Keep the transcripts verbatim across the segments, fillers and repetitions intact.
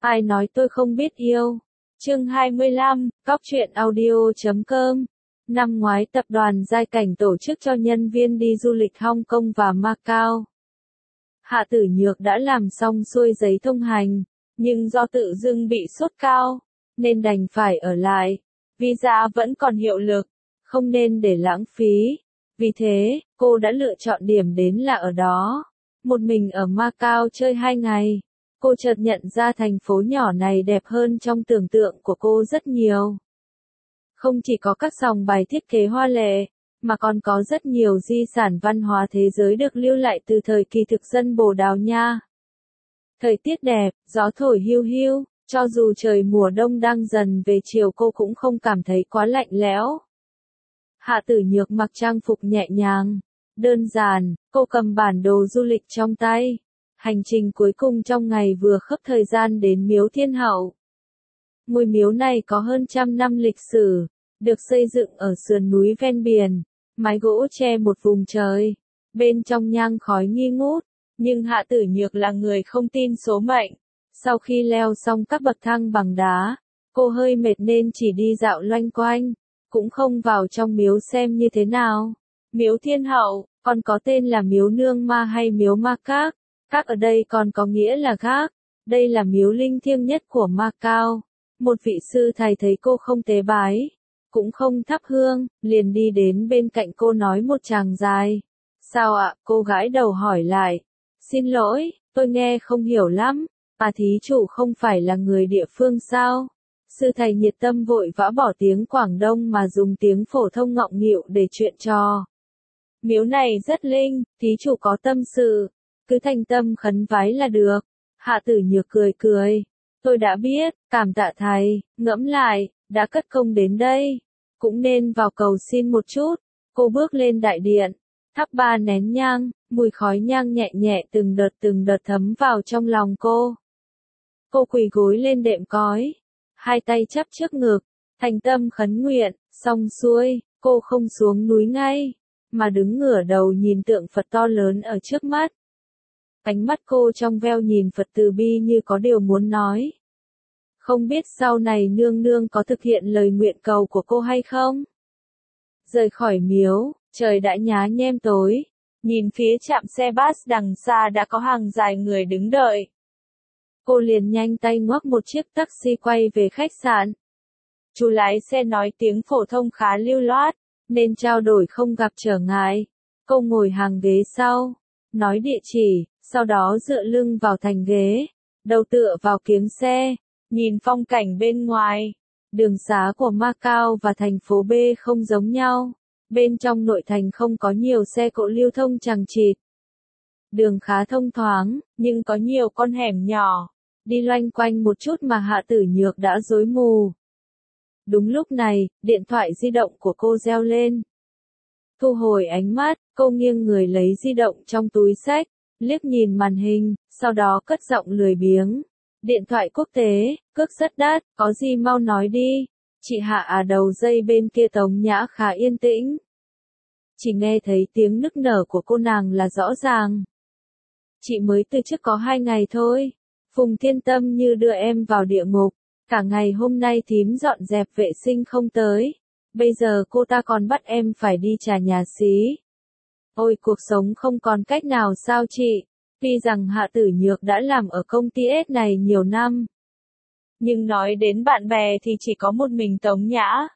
Ai nói tôi không biết yêu? Chương hai mươi lăm, Cóc truyện audio chấm com. Năm ngoái tập đoàn Giai Cảnh tổ chức cho nhân viên đi du lịch Hong Kong và Macau. Hạ Tử Nhược đã làm xong xuôi giấy thông hành, nhưng do tự dưng bị sốt cao, nên đành phải ở lại. Visa vẫn còn hiệu lực, không nên để lãng phí. Vì thế, cô đã lựa chọn điểm đến là ở đó. Một mình ở Macau chơi hai ngày, cô chợt nhận ra thành phố nhỏ này đẹp hơn trong tưởng tượng của cô rất nhiều. Không chỉ có các sòng bài thiết kế hoa lệ, mà còn có rất nhiều di sản văn hóa thế giới được lưu lại từ thời kỳ thực dân Bồ Đào Nha. Thời tiết đẹp, gió thổi hiu hiu, cho dù trời mùa đông đang dần về chiều cô cũng không cảm thấy quá lạnh lẽo. Hạ Tử Nhược mặc trang phục nhẹ nhàng, đơn giản, cô cầm bản đồ du lịch trong tay. Hành trình cuối cùng trong ngày vừa khớp thời gian đến Miếu Thiên Hậu. Ngôi miếu này có hơn trăm năm lịch sử, được xây dựng ở sườn núi ven biển, mái gỗ che một vùng trời, bên trong nhang khói nghi ngút, nhưng Hạ Tử Nhược là người không tin số mệnh. Sau khi leo xong các bậc thang bằng đá, cô hơi mệt nên chỉ đi dạo loanh quanh, cũng không vào trong miếu xem như thế nào. Miếu Thiên Hậu, còn có tên là miếu Nương Ma hay miếu Ma Các. Các ở đây còn có nghĩa là khác. Đây là miếu linh thiêng nhất của Macau. Một vị sư thầy thấy cô không tế bái, cũng không thắp hương, liền đi đến bên cạnh cô nói một tràng dài. Sao ạ? Cô gãi đầu hỏi lại. Xin lỗi, tôi nghe không hiểu lắm. À, thí chủ không phải là người địa phương sao? Sư thầy nhiệt tâm vội vã bỏ tiếng Quảng Đông mà dùng tiếng phổ thông ngọng nghịu để chuyện trò. Miếu này rất linh, thí chủ có tâm sự, cứ thành tâm khấn vái là được. Hạ Tử Nhược cười cười. Tôi đã biết, cảm tạ thầy, ngẫm lại, đã cất công đến đây, cũng nên vào cầu xin một chút. Cô bước lên đại điện, thắp ba nén nhang, mùi khói nhang nhẹ nhẹ từng đợt từng đợt thấm vào trong lòng cô. Cô quỳ gối lên đệm cói, hai tay chắp trước ngực, thành tâm khấn nguyện, xong xuôi, cô không xuống núi ngay, mà đứng ngửa đầu nhìn tượng Phật to lớn ở trước mắt. Ánh mắt cô trong veo nhìn Phật từ bi như có điều muốn nói. Không biết sau này nương nương có thực hiện lời nguyện cầu của cô hay không? Rời khỏi miếu, trời đã nhá nhem tối, nhìn phía trạm xe bus đằng xa đã có hàng dài người đứng đợi. Cô liền nhanh tay ngoắc một chiếc taxi quay về khách sạn. Chú lái xe nói tiếng phổ thông khá lưu loát, nên trao đổi không gặp trở ngại. Cô ngồi hàng ghế sau, nói địa chỉ, sau đó dựa lưng vào thành ghế, đầu tựa vào kiếng xe, nhìn phong cảnh bên ngoài. Đường xá của Macau và thành phố B không giống nhau. Bên trong nội thành không có nhiều xe cộ lưu thông chằng chịt. Đường khá thông thoáng, nhưng có nhiều con hẻm nhỏ. Đi loanh quanh một chút mà Hạ Tử Nhược đã rối mù. Đúng lúc này, điện thoại di động của cô reo lên. Thu hồi ánh mắt, cô nghiêng người lấy di động trong túi xách, liếc nhìn màn hình, sau đó cất giọng lười biếng. Điện thoại quốc tế, cước rất đắt, có gì mau nói đi. Chị Hạ à, đầu dây bên kia Tống Nhã khá yên tĩnh. Chỉ nghe thấy tiếng nức nở của cô nàng là rõ ràng. Chị mới từ trước có hai ngày thôi. Phùng Thiên Tâm như đưa em vào địa ngục. Cả ngày hôm nay thím dọn dẹp vệ sinh không tới. Bây giờ cô ta còn bắt em phải đi trả nhà xí. Ôi, cuộc sống không còn cách nào sao chị? Tuy rằng Hạ Tử Nhược đã làm ở công ty S này nhiều năm, nhưng nói đến bạn bè thì chỉ có một mình Tống Nhã.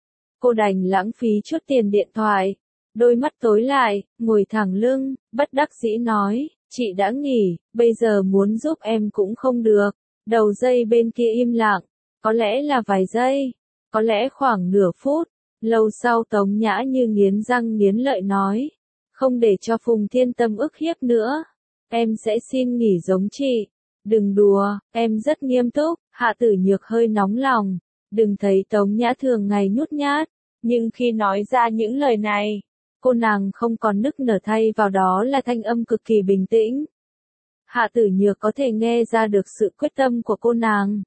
Cô đành lãng phí chút tiền điện thoại. Đôi mắt tối lại, ngồi thẳng lưng, bất đắc dĩ nói, chị đã nghỉ, bây giờ muốn giúp em cũng không được. Đầu dây bên kia im lặng, có lẽ là vài giây, có lẽ khoảng nửa phút. Lâu sau Tống Nhã như nghiến răng nghiến lợi nói, không để cho Phùng Thiên Tâm ức hiếp nữa, em sẽ xin nghỉ giống chị. Đừng đùa, em rất nghiêm túc. Hạ Tử Nhược hơi nóng lòng. Đừng thấy Tống Nhã thường ngày nhút nhát, nhưng khi nói ra những lời này, cô nàng không còn nức nở, thay vào đó là thanh âm cực kỳ bình tĩnh. Hạ Tử Nhược có thể nghe ra được sự quyết tâm của cô nàng.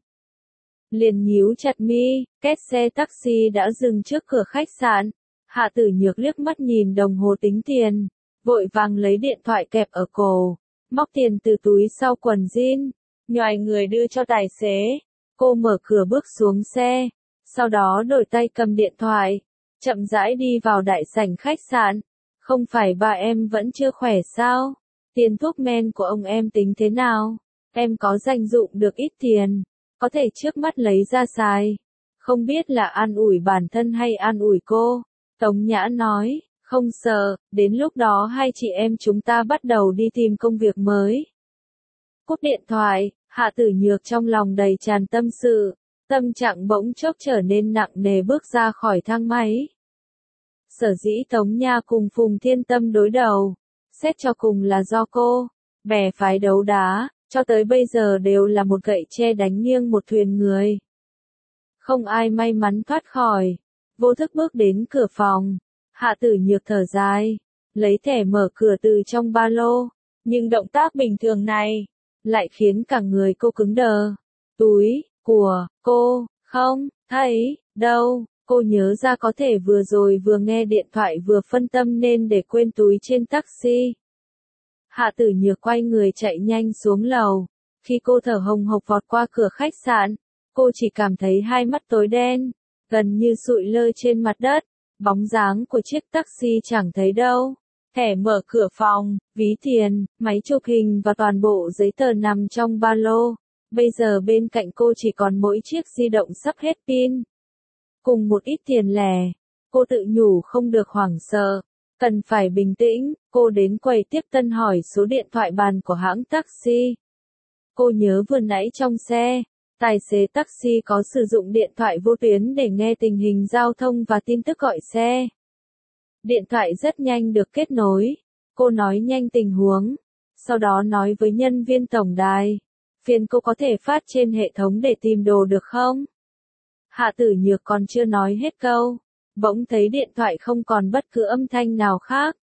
Liền nhíu chặt mi, két xe taxi đã dừng trước cửa khách sạn. Hạ Tử Nhược liếc mắt nhìn đồng hồ tính tiền, vội vàng lấy điện thoại kẹp ở cổ, móc tiền từ túi sau quần jean, nhoài người đưa cho tài xế. Cô mở cửa bước xuống xe, sau đó đổi tay cầm điện thoại, chậm rãi đi vào đại sảnh khách sạn. Không phải ba em vẫn chưa khỏe sao? Tiền thuốc men của ông em tính thế nào? Em có dành dụm được ít tiền, có thể trước mắt lấy ra xài. Không biết là an ủi bản thân hay an ủi cô. Tống Nhã nói, không sợ, đến lúc đó hai chị em chúng ta bắt đầu đi tìm công việc mới. Cúp điện thoại, Hạ Tử Nhược trong lòng đầy tràn tâm sự, tâm trạng bỗng chốc trở nên nặng nề bước ra khỏi thang máy. Sở dĩ Tống Nha cùng Phùng Thiên Tâm đối đầu, xét cho cùng là do cô, bè phái đấu đá, cho tới bây giờ đều là một gậy tre đánh nghiêng một thuyền người. Không ai may mắn thoát khỏi, vô thức bước đến cửa phòng, Hạ Tử Nhược thở dài, lấy thẻ mở cửa từ trong ba lô, nhưng động tác bình thường này, lại khiến cả người cô cứng đờ. Túi, của, cô, không, thấy, đâu, cô nhớ ra có thể vừa rồi vừa nghe điện thoại vừa phân tâm nên để quên túi trên taxi. Hạ Tử Nhược quay người chạy nhanh xuống lầu, khi cô thở hồng hộc vọt qua cửa khách sạn, cô chỉ cảm thấy hai mắt tối đen, gần như sụi lơ trên mặt đất, bóng dáng của chiếc taxi chẳng thấy đâu. Thẻ mở cửa phòng, ví tiền, máy chụp hình và toàn bộ giấy tờ nằm trong ba lô. Bây giờ bên cạnh cô chỉ còn mỗi chiếc di động sắp hết pin. Cùng một ít tiền lẻ, cô tự nhủ không được hoảng sợ, cần phải bình tĩnh. Cô đến quầy tiếp tân hỏi số điện thoại bàn của hãng taxi. Cô nhớ vừa nãy trong xe, tài xế taxi có sử dụng điện thoại vô tuyến để nghe tình hình giao thông và tin tức gọi xe. Điện thoại rất nhanh được kết nối, cô nói nhanh tình huống, sau đó nói với nhân viên tổng đài, phiền cô có thể phát trên hệ thống để tìm đồ được không? Hạ Tử Nhược còn chưa nói hết câu, bỗng thấy điện thoại không còn bất cứ âm thanh nào khác.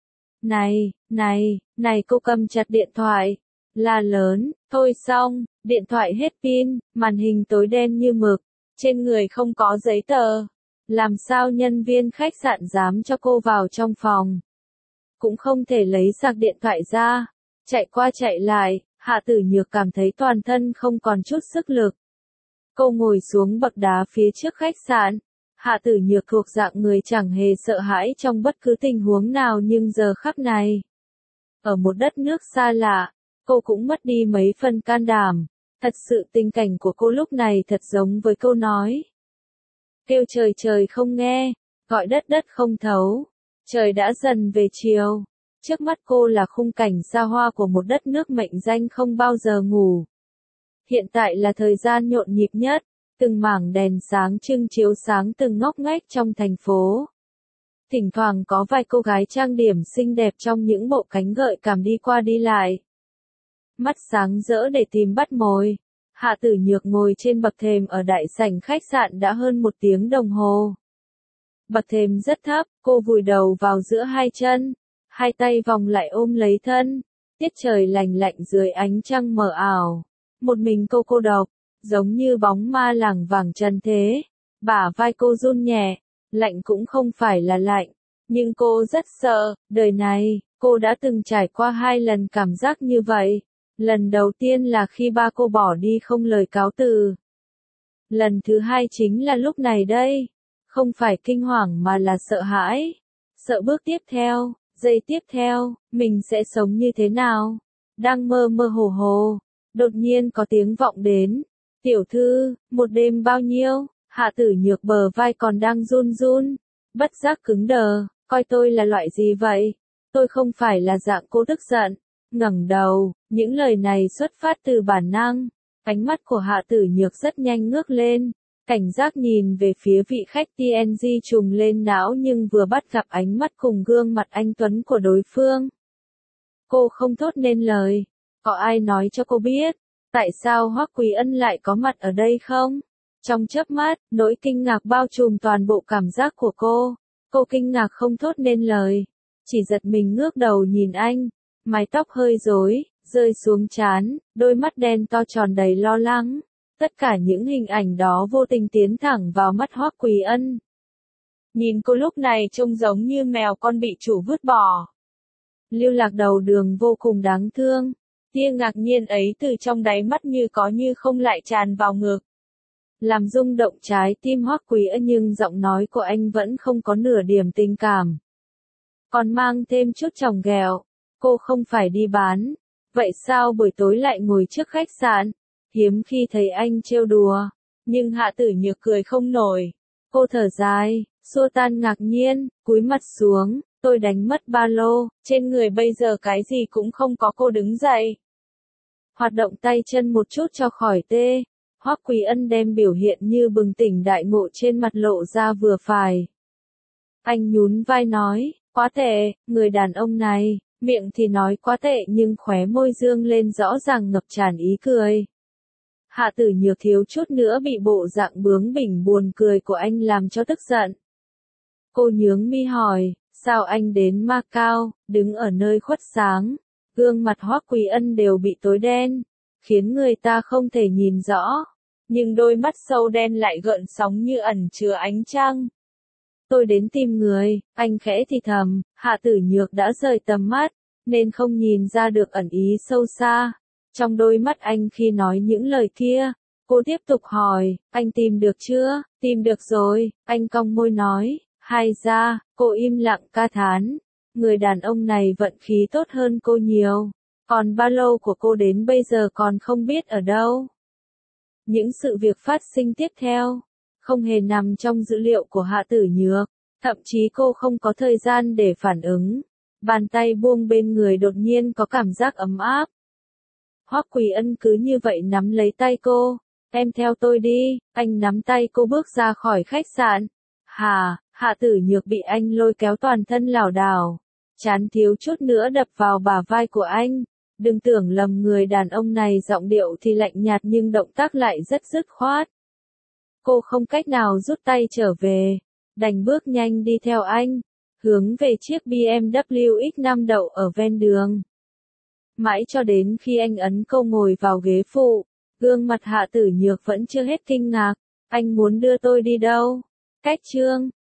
Này, này, này cô cầm chặt điện thoại, la lớn, thôi xong, điện thoại hết pin, màn hình tối đen như mực, trên người không có giấy tờ. Làm sao nhân viên khách sạn dám cho cô vào trong phòng? Cũng không thể lấy sạc điện thoại ra. Chạy qua chạy lại, Hạ Tử Nhược cảm thấy toàn thân không còn chút sức lực. Cô ngồi xuống bậc đá phía trước khách sạn. Hạ Tử Nhược thuộc dạng người chẳng hề sợ hãi trong bất cứ tình huống nào, nhưng giờ khắc này, ở một đất nước xa lạ, cô cũng mất đi mấy phần can đảm. Thật sự tình cảnh của cô lúc này thật giống với câu nói. Kêu trời trời không nghe, gọi đất đất không thấu. Trời đã dần về chiều. Trước mắt cô là khung cảnh xa hoa của một đất nước mệnh danh không bao giờ ngủ. Hiện tại là thời gian nhộn nhịp nhất, từng mảng đèn sáng trưng chiếu sáng từng ngóc ngách trong thành phố. Thỉnh thoảng có vài cô gái trang điểm xinh đẹp trong những bộ cánh gợi cảm đi qua đi lại. Mắt sáng rỡ để tìm bắt mồi. Hạ Tử Nhược ngồi trên bậc thềm ở đại sảnh khách sạn đã hơn một tiếng đồng hồ. Bậc thềm rất thấp, cô vùi đầu vào giữa hai chân, hai tay vòng lại ôm lấy thân. Tiết trời lành lạnh dưới ánh trăng mờ ảo. Một mình cô cô độc, giống như bóng ma lảng vảng trần thế. Bả vai cô run nhẹ, lạnh cũng không phải là lạnh, nhưng cô rất sợ. Đời này, cô đã từng trải qua hai lần cảm giác như vậy. Lần đầu tiên là khi ba cô bỏ đi không lời cáo từ. Lần thứ hai chính là lúc này đây. Không phải kinh hoàng mà là sợ hãi. Sợ bước tiếp theo, giây tiếp theo, mình sẽ sống như thế nào. Đang mơ mơ hồ hồ, đột nhiên có tiếng vọng đến. Tiểu thư, một đêm bao nhiêu? Hạ Tử Nhược bờ vai còn đang run run. Bất giác cứng đờ, coi tôi là loại gì vậy? Tôi không phải là dạng cô tức giận. Ngẩng đầu, những lời này xuất phát từ bản năng. Ánh mắt của Hạ Tử Nhược rất nhanh ngước lên, cảnh giác nhìn về phía vị khách tê en giê trùng lên não, nhưng vừa bắt gặp ánh mắt cùng gương mặt anh tuấn của đối phương. Cô không thốt nên lời. Có ai nói cho cô biết, tại sao Hoắc Quý Ân lại có mặt ở đây không? Trong chớp mắt, nỗi kinh ngạc bao trùm toàn bộ cảm giác của cô. Cô kinh ngạc không thốt nên lời, chỉ giật mình ngước đầu nhìn anh. Mái tóc hơi rối, rơi xuống trán, đôi mắt đen to tròn đầy lo lắng. Tất cả những hình ảnh đó vô tình tiến thẳng vào mắt Hoắc Quý Ân. Nhìn cô lúc này trông giống như mèo con bị chủ vứt bỏ. Lưu Lạc đầu đường vô cùng đáng thương. Tia ngạc nhiên ấy từ trong đáy mắt như có như không lại tràn vào ngực. Làm rung động trái tim Hoắc Quý Ân, nhưng giọng nói của anh vẫn không có nửa điểm tình cảm. Còn mang thêm chút chòng ghẹo. Cô không phải đi bán. Vậy sao buổi tối lại ngồi trước khách sạn? Hiếm khi thấy anh trêu đùa. Nhưng Hạ Tử Nhược cười không nổi. Cô thở dài, xua tan ngạc nhiên, cúi mặt xuống. Tôi đánh mất ba lô, trên người bây giờ cái gì cũng không có. Cô đứng dậy. Hoạt động tay chân một chút cho khỏi tê. Hoắc Quý Ân đem biểu hiện như bừng tỉnh đại ngộ trên mặt lộ ra vừa phải. Anh nhún vai nói, quá tệ, người đàn ông này, miệng thì nói quá tệ nhưng khóe môi dương lên rõ ràng ngập tràn ý cười. Hạ Tử Nhược thiếu chút nữa bị bộ dạng bướng bỉnh buồn cười của anh làm cho tức giận. Cô nhướng mi hỏi, sao anh đến Macau, đứng ở nơi khuất sáng, gương mặt Hoắc Quý Ân đều bị tối đen, khiến người ta không thể nhìn rõ, nhưng đôi mắt sâu đen lại gợn sóng như ẩn chứa ánh trăng. Tôi đến tìm người, anh khẽ thì thầm. Hạ Tử Nhược đã rời tầm mắt, nên không nhìn ra được ẩn ý sâu xa trong đôi mắt anh khi nói những lời kia. Cô tiếp tục hỏi, anh tìm được chưa? Tìm được rồi, anh cong môi nói. Hay ra, cô im lặng ca thán. Người đàn ông này vận khí tốt hơn cô nhiều. Còn ba lô của cô đến bây giờ còn không biết ở đâu. Những sự việc phát sinh tiếp theo không hề nằm trong dữ liệu của Hạ Tử Nhược, thậm chí cô không có thời gian để phản ứng. Bàn tay buông bên người đột nhiên có cảm giác ấm áp. Hoắc Quý Ân cứ như vậy nắm lấy tay cô. Em theo tôi đi. Anh nắm tay cô bước ra khỏi khách sạn. Hà, Hạ Tử Nhược bị anh lôi kéo toàn thân lảo đảo. Chán thiếu chút nữa đập vào bả vai của anh. Đừng tưởng lầm, người đàn ông này giọng điệu thì lạnh nhạt nhưng động tác lại rất dứt khoát. Cô không cách nào rút tay trở về, đành bước nhanh đi theo anh, hướng về chiếc bê em vê X năm đậu ở ven đường. Mãi cho đến khi anh ấn cô ngồi vào ghế phụ, gương mặt Hạ Tử Nhược vẫn chưa hết kinh ngạc. Anh muốn đưa tôi đi đâu? Cách chương